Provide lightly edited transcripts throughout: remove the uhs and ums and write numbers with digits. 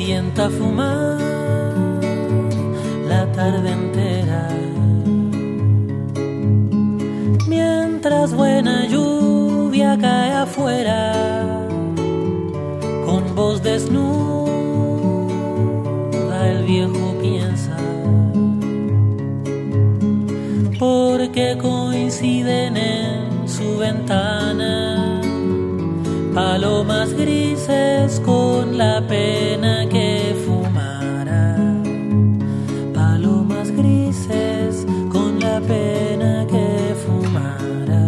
sienta a fumar la tarde entera, mientras buena lluvia cae afuera, con voz desnuda el viejo piensa, porque coinciden en su ventana palomas grises con la pena que fumara, palomas grises con la pena que fumara.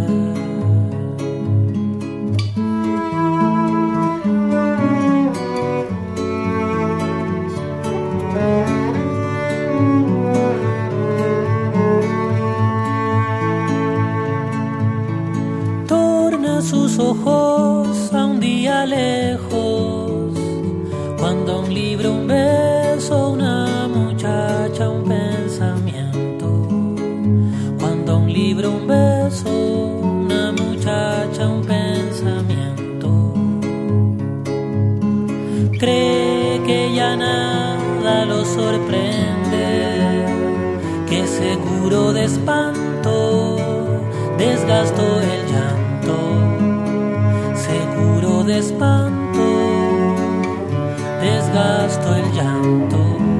Torna sus ojos a un día lejos, cuando un libro, un beso, una muchacha, un pensamiento. Cuando un libro, un beso, una muchacha, un pensamiento. Cree que ya nada lo sorprende, que seguro de espanto desgastó el llanto, seguro de espanto desgastó el llanto.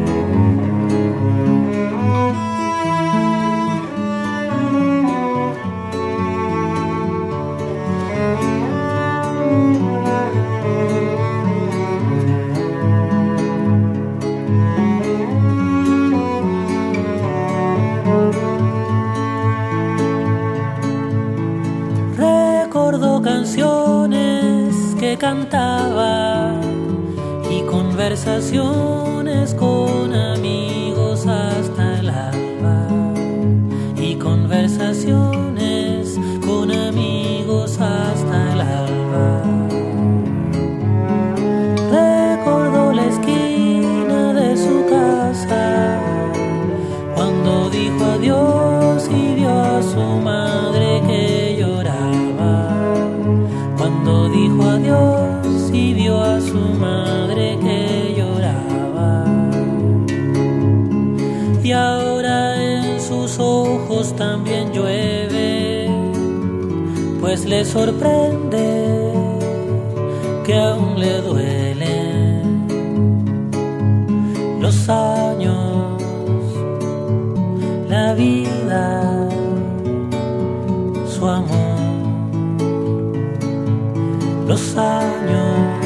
Recordó canciones que cantaba y conversaciones con amigos hasta el alba, y conversaciones con amigos hasta el alba. Recordó la esquina de su casa cuando dijo adiós y vio a su madre que lloraba, cuando dijo adiós y vio a su madre que lloraba. Y ahora en sus ojos también llueve, pues le sorprende que aún le duelen los años, la vida, su amor, los años.